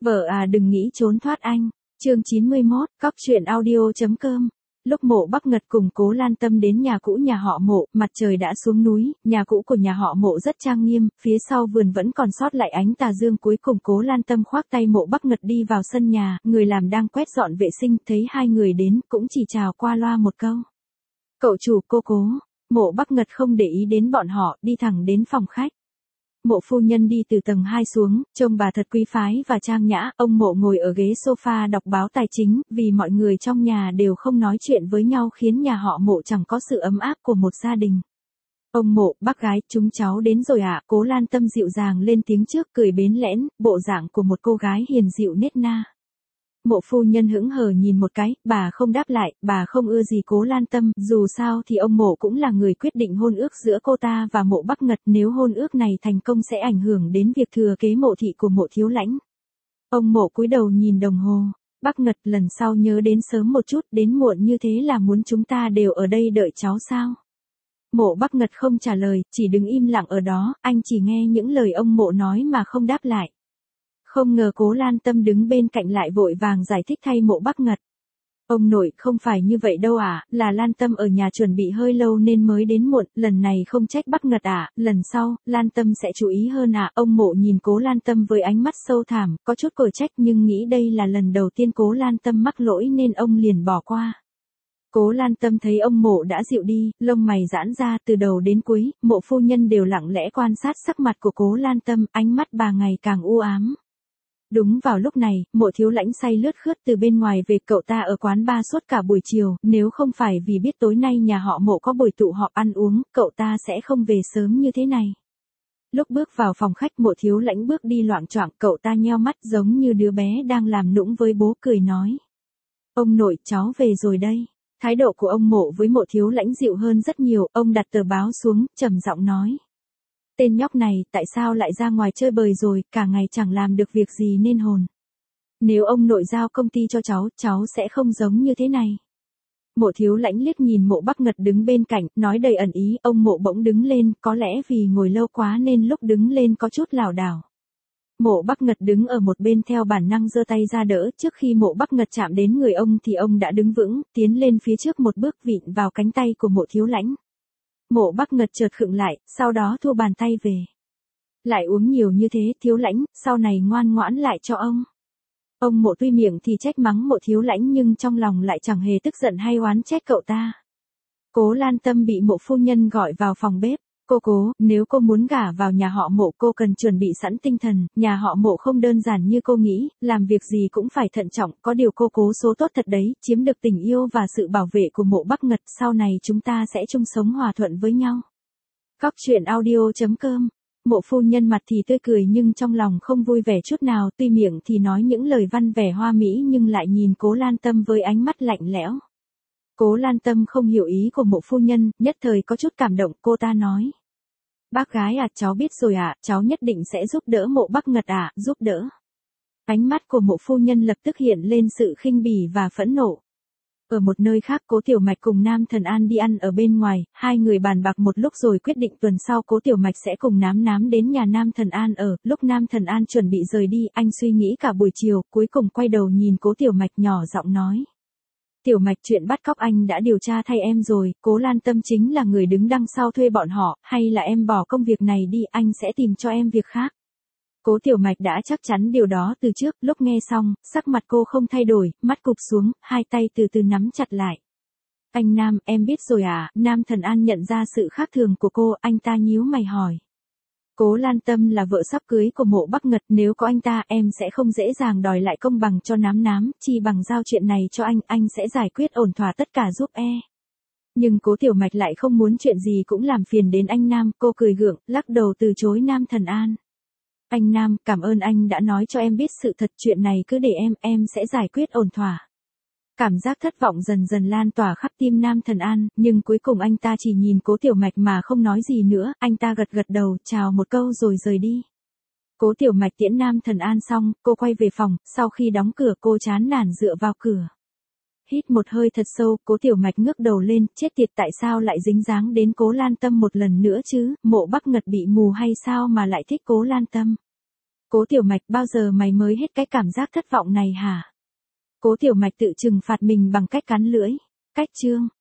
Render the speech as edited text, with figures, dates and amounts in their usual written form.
Vợ à đừng nghĩ trốn thoát anh. Chương 91, Cóc truyện audio.com. Lúc Mộ Bắc Ngật cùng Cố Lan Tâm đến nhà cũ nhà họ Mộ, mặt trời đã xuống núi, nhà cũ của nhà họ Mộ rất trang nghiêm, phía sau vườn vẫn còn sót lại ánh tà dương. Cuối cùng Cố Lan Tâm khoác tay Mộ Bắc Ngật đi vào sân nhà, người làm đang quét dọn vệ sinh, thấy hai người đến, cũng chỉ chào qua loa một câu. Cậu chủ, cô Cố. Mộ Bắc Ngật không để ý đến bọn họ, đi thẳng đến phòng khách. Mộ phu nhân đi từ tầng 2 xuống, trông bà thật quý phái và trang nhã, ông Mộ ngồi ở ghế sofa đọc báo tài chính, vì mọi người trong nhà đều không nói chuyện với nhau khiến nhà họ Mộ chẳng có sự ấm áp của một gia đình. Ông Mộ, bác gái, chúng cháu đến rồi ạ. Cố Lan Tâm dịu dàng lên tiếng trước, cười bến lẽn, bộ dạng của một cô gái hiền dịu nết na. Mộ phu nhân hững hờ nhìn một cái, bà không đáp lại, bà không ưa gì Cố Lan Tâm, dù sao thì ông Mộ cũng là người quyết định hôn ước giữa cô ta và Mộ Bắc Ngật, nếu hôn ước này thành công sẽ ảnh hưởng đến việc thừa kế mộ thị của Mộ Thiếu Lãnh. Ông Mộ cúi đầu nhìn đồng hồ, Bắc Ngật lần sau nhớ đến sớm một chút, đến muộn như thế là muốn chúng ta đều ở đây đợi cháu sao? Mộ Bắc Ngật không trả lời, chỉ đứng im lặng ở đó, anh chỉ nghe những lời ông Mộ nói mà không đáp lại. Không ngờ Cố Lan Tâm đứng bên cạnh lại vội vàng giải thích thay Mộ Bắc Ngật. Ông nội, không phải như vậy đâu ạ, là Lan Tâm ở nhà chuẩn bị hơi lâu nên mới đến muộn, lần này không trách Bắc Ngật ạ, lần sau, Lan Tâm sẽ chú ý hơn ạ. Ông Mộ nhìn Cố Lan Tâm với ánh mắt sâu thẳm, có chút cở trách nhưng nghĩ đây là lần đầu tiên Cố Lan Tâm mắc lỗi nên ông liền bỏ qua. Cố Lan Tâm thấy ông Mộ đã dịu đi, lông mày giãn ra từ đầu đến cuối, Mộ phu nhân đều lặng lẽ quan sát sắc mặt của Cố Lan Tâm, ánh mắt bà ngày càng u ám. Đúng vào lúc này, Mộ Thiếu Lãnh say lướt khướt từ bên ngoài về, cậu ta ở quán bar suốt cả buổi chiều, nếu không phải vì biết tối nay nhà họ Mộ có buổi tụ họp ăn uống, cậu ta sẽ không về sớm như thế này. Lúc bước vào phòng khách, Mộ Thiếu Lãnh bước đi loạng choạng, cậu ta nheo mắt giống như đứa bé đang làm nũng với bố, cười nói. Ông nội, cháu về rồi đây. Thái độ của ông Mộ với Mộ Thiếu Lãnh dịu hơn rất nhiều, ông đặt tờ báo xuống, trầm giọng nói. Tên nhóc này, tại sao lại ra ngoài chơi bời rồi, cả ngày chẳng làm được việc gì nên hồn. Nếu ông nội giao công ty cho cháu sẽ không giống như thế này. Mộ Thiếu Lãnh liếc nhìn Mộ Bắc Ngật đứng bên cạnh, nói đầy ẩn ý, ông Mộ bỗng đứng lên, có lẽ vì ngồi lâu quá nên lúc đứng lên có chút lảo đảo. Mộ Bắc Ngật đứng ở một bên theo bản năng giơ tay ra đỡ, trước khi Mộ Bắc Ngật chạm đến người ông thì ông đã đứng vững, tiến lên phía trước một bước vịn vào cánh tay của Mộ Thiếu Lãnh. Mộ Bắc Ngật chợt khựng lại, sau đó thua bàn tay về. Lại uống nhiều như thế, Thiếu Lãnh, sau này ngoan ngoãn lại cho ông. Ông Mộ tuy miệng thì trách mắng Mộ Thiếu Lãnh nhưng trong lòng lại chẳng hề tức giận hay oán trách cậu ta. Cố Lan Tâm bị Mộ phu nhân gọi vào phòng bếp. Cô Cố, nếu cô muốn gả vào nhà họ Mộ cô cần chuẩn bị sẵn tinh thần, nhà họ Mộ không đơn giản như cô nghĩ, làm việc gì cũng phải thận trọng, có điều cô Cố số tốt thật đấy, chiếm được tình yêu và sự bảo vệ của Mộ Bắc Ngật, sau này chúng ta sẽ chung sống hòa thuận với nhau. Cóc truyện audio.com. Mộ phu nhân mặt thì tươi cười nhưng trong lòng không vui vẻ chút nào, tuy miệng thì nói những lời văn vẻ hoa mỹ nhưng lại nhìn Cố Lan Tâm với ánh mắt lạnh lẽo. Cố Lan Tâm không hiểu ý của Mộ phu nhân, nhất thời có chút cảm động, cô ta nói. Bác gái à, cháu biết rồi ạ, cháu nhất định sẽ giúp đỡ Mộ Bắc Ngật ạ, giúp đỡ. Ánh mắt của Mộ phu nhân lập tức hiện lên sự khinh bỉ và phẫn nộ. Ở một nơi khác, Cố Tiểu Mạch cùng Nam Thần An đi ăn ở bên ngoài, hai người bàn bạc một lúc rồi quyết định tuần sau Cố Tiểu Mạch sẽ cùng Nám đến nhà Nam Thần An ở. Lúc Nam Thần An chuẩn bị rời đi, anh suy nghĩ cả buổi chiều, cuối cùng quay đầu nhìn Cố Tiểu Mạch nhỏ giọng nói. Tiểu Mạch, chuyện bắt cóc anh đã điều tra thay em rồi, Cố Lan Tâm chính là người đứng đằng sau thuê bọn họ, hay là em bỏ công việc này đi, anh sẽ tìm cho em việc khác. Cố Tiểu Mạch đã chắc chắn điều đó từ trước, lúc nghe xong, sắc mặt cô không thay đổi, mắt cụp xuống, hai tay từ từ nắm chặt lại. Anh Nam, em biết rồi à? Nam Thần An nhận ra sự khác thường của cô, anh ta nhíu mày hỏi. Cố Lan Tâm là vợ sắp cưới của Mộ Bắc Ngật, nếu có anh ta em sẽ không dễ dàng đòi lại công bằng cho Nám, chi bằng giao chuyện này cho anh sẽ giải quyết ổn thỏa tất cả giúp e. Nhưng Cố Tiểu Mạch lại không muốn chuyện gì cũng làm phiền đến anh Nam, cô cười gượng, lắc đầu từ chối Nam Thần An. Anh Nam, cảm ơn anh đã nói cho em biết sự thật, chuyện này cứ để em sẽ giải quyết ổn thỏa. Cảm giác thất vọng dần dần lan tỏa khắp tim Nam Thần An, nhưng cuối cùng anh ta chỉ nhìn Cố Tiểu Mạch mà không nói gì nữa, anh ta gật đầu, chào một câu rồi rời đi. Cố Tiểu Mạch tiễn Nam Thần An xong, cô quay về phòng, sau khi đóng cửa cô chán nản dựa vào cửa. Hít một hơi thật sâu, Cố Tiểu Mạch ngước đầu lên, chết tiệt, tại sao lại dính dáng đến Cố Lan Tâm một lần nữa chứ, Mộ Bắc Ngật bị mù hay sao mà lại thích Cố Lan Tâm. Cố Tiểu Mạch, bao giờ mày mới hết cái cảm giác thất vọng này hả? Cố Tiểu Mạch tự trừng phạt mình bằng cách cắn lưỡi. Cách chương